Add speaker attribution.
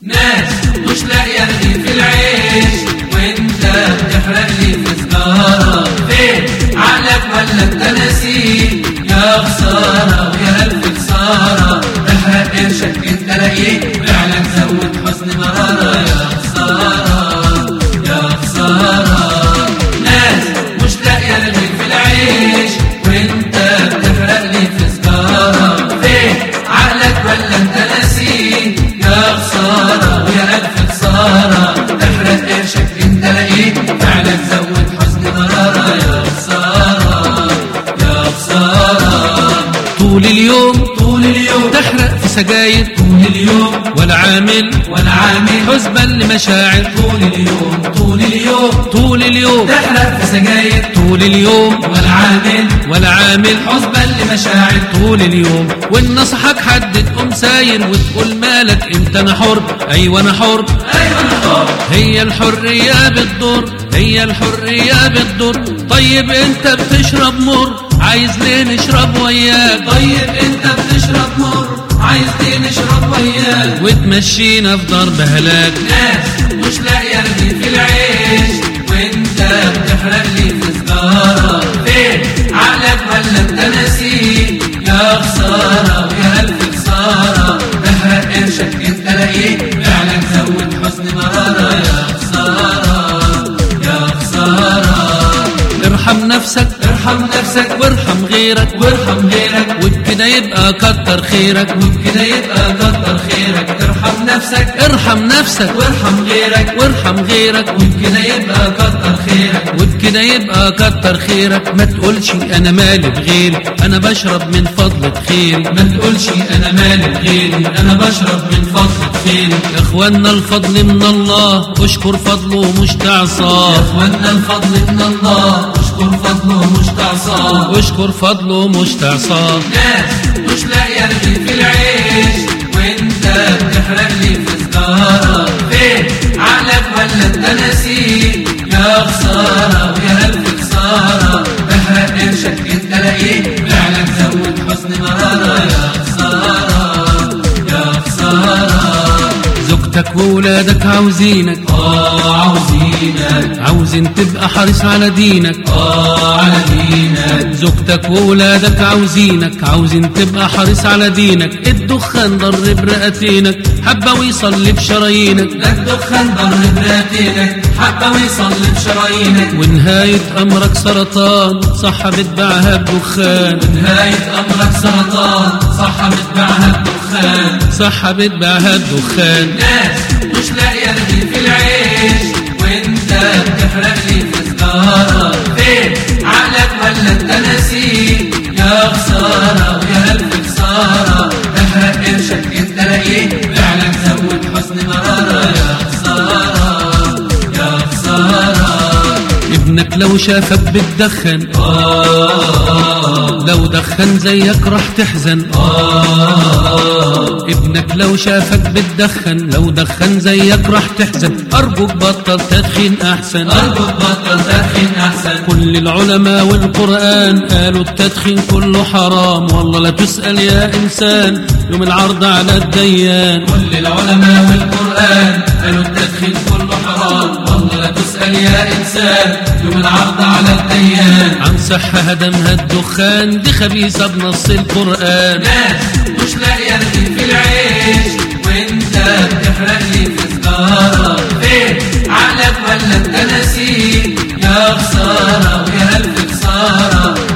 Speaker 1: ناس مش لاقيه رغيف العيش وانت بتحرق لي في سجاره. فين عقلك ولا انت ناسيه؟ يا خساره ويا الف خساره، تحرق قرشك انت لاقيه فعلا زود حزن مراره. يا خساره يا خساره، ناس مش لاقيه رغيف العيش وانت بتحرق لي في سجاره. فين عقلك ولا انت ناسيه؟ يا خساره ويا الف خساره، تحرق قرشك انت لاقيه فعلا زود حزن مراره. يا خساره يا خساره،
Speaker 2: طول اليوم
Speaker 1: تحرق
Speaker 2: في سجاير
Speaker 1: طول اليوم
Speaker 2: ولا عامل حسبا لمشاعر.
Speaker 1: طول اليوم تحرق في سجاير
Speaker 2: طول اليوم
Speaker 1: ولا عامل
Speaker 2: حسبا لمشاعر. طول اليوم وان نصحك حد تقوم ساير وتقول مالك انت انا حر. ايوه انا حر هي الحرية بتضر. طيب انت بتشرب مر عايز ليه نشرب وياك؟ وتمشينا في ضرب هلاك.
Speaker 1: ناس مش لاقيه رغيف العيش وانت بتحرق لي في سجاره. فين عقلك ولا انت ناسيه؟ يا خساره ويا الف خساره، تحرق قرشك انت لاقيه فعلا زود حزن مراره. يا خساره يا خساره،
Speaker 2: ارحم نفسك وارحم غيرك وبكده يبقى كتر خيرك. ارحم نفسك وارحم غيرك وبكده يبقى كتر خيرك. ما تقولش انا مالي بغيري انا بشرب من فضلة خيري. يا اخوانا الفضل من الله اشكر فضله مش تعصاه. اشكر فضله مش تعصاه.
Speaker 1: ناس مش لاقيه رغيف العيش وانت بتحرق لي في سجاره. فين عقلك ولا انت ناسيه؟ يا خساره ويا الف خساره، تحرق قرشك انت لاقيه فعلا زود حزن مراره. يا خساره يا خساره،
Speaker 2: زوجتك وولادك عاوزينك عاوزين تبقى حريص على دينك. زوجتك وولادك عاوزين تبقى حريص على دينك. الدخان ضر برئتينك حبة ويصلي بشرايينك. ونهاية أمرك سرطان صح بتباعها بدخان.
Speaker 1: ناس مش لاقيه رغيف العيش وانت بتحرق لي في سجاره. فين عقلك ولا انت ناسيه؟ يا خساره ويا الف خساره، تحرق قرشك انت لاقيه فعلا زود حزن مراره. يا خساره يا خساره،
Speaker 2: ابنك لو شافك بتدخن لو دخن زيك راح تحزن. ابنك لو شافك بتدخن لو دخن زيك راح تحزن. أرجوك بطل تدخين أحسن. كل العلماء والقرآن قالوا التدخين كله حرام. والله لا تسأل يا إنسان يوم العرض على الديان.
Speaker 1: كل العلماء والقرآن قالوا التدخين كله حرام. والله لا تسأل يا إنسان يوم العرض على الديان.
Speaker 2: عن صحة هدمها الدخان دي خبيثة بنص القرآن.
Speaker 1: ناس مش لاقيه رغيف العيش وانت بتحرق لي في سجاره. فين عقلك ولا انت ناسيه؟ يا خساره ويا الف خساره،